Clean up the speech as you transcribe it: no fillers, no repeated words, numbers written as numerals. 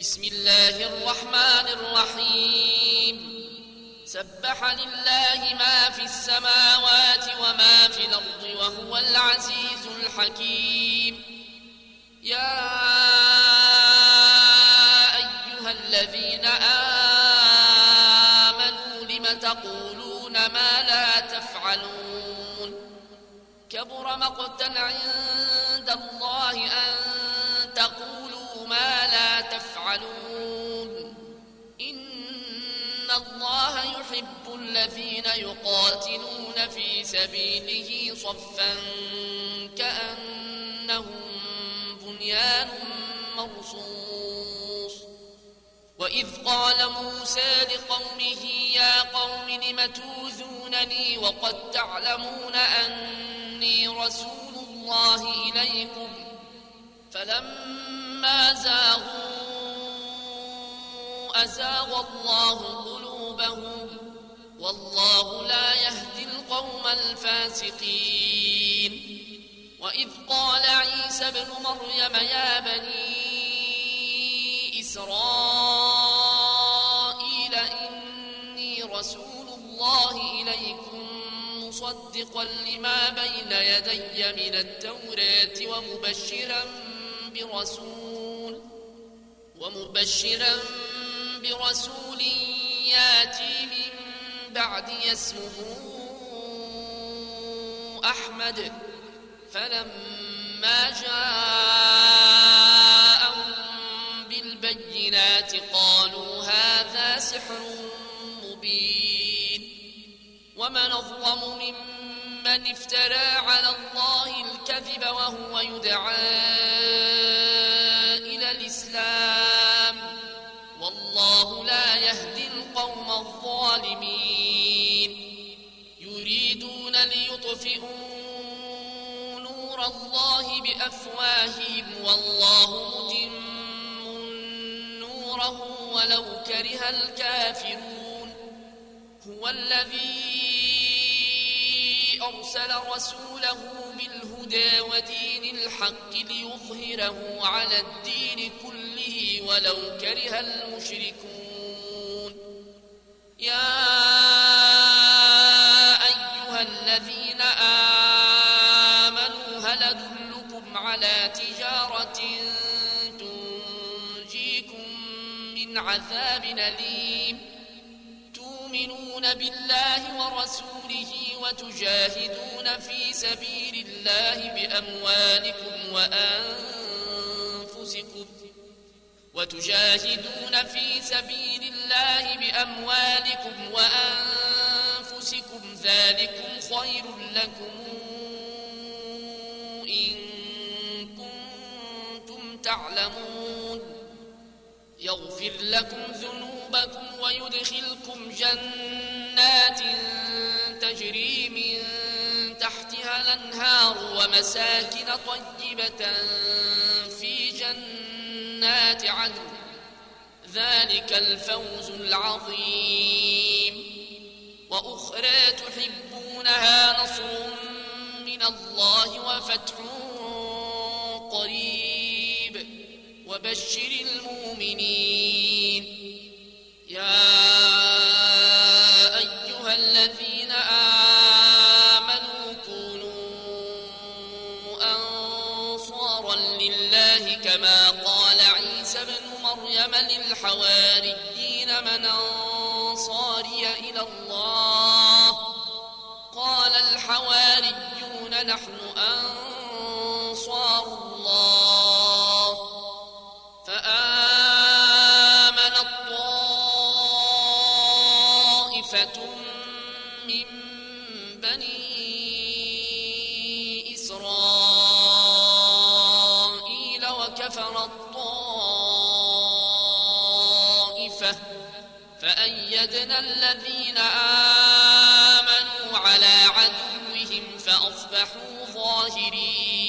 بسم الله الرحمن الرحيم سبح لله ما في السماوات وما في الأرض وهو العزيز الحكيم. يا أيها الذين آمنوا لم تقولون ما لا تفعلون كبر مقتا عند الله أن تقولوا ما لا تفعلون. إن الله يحب الذين يقاتلون في سبيله صفا كأنهم بنيان مرصوص. وإذ قال موسى لقومه يا قوم لم توذونني وقد تعلمون أني رسول الله إليكم فلما زاغوا أزاغ الله قلوبهم والله لا يهدي القوم الفاسقين. وإذ قال عيسى ابن مريم يا بني إسرائيل إني رسول الله إليكم مصدقا لما بين يدي من التوراة ومبشرا برسول ياتي من بعدي اسمه أحمد. فلما جاءهم بالبينات قالوا هذا سحر مبين. ومن أظلم ممن افترى على الله الكذب وهو يدعى إلى الإسلام والله لا يهدي القوم الظالمين. يريدون ليطفئوا نور الله بأفواههم والله متم نوره ولو كره الكافرون. هو الذي أرسل رسوله بالهدى ودين الحق ليظهره على الدين كله ولو كره المشركون. يا أيها الذين آمنوا هل أدلكم على تجارة تنجيكم من عذاب أليم تؤمنون بالله ورسوله وتجاهدون في سبيل الله بأموالكم وأنفسكم ذلكم خير لكم إن كنتم تعلمون. يغفر لكم ذنوبكم ويدخلكم جنات تجري من تحتها الأنهار ومساكن طيبة في جنات عدن ذلك الفوز العظيم. وأخرى تحبونها نصر من الله وفتح قريب وبشر المؤمنين. يا أيها الذين آمنوا كونوا أنصارا لله كما قال عيسى ابن مريم للحواريين من أنصاري إلى الله قال الحواريون نحن أنصار الله. فآمنت طائفة من بني إسرائيل وكفرت طائفة فأيدنا الذين آمنوا على عدوهم فأصبحوا ظاهرين.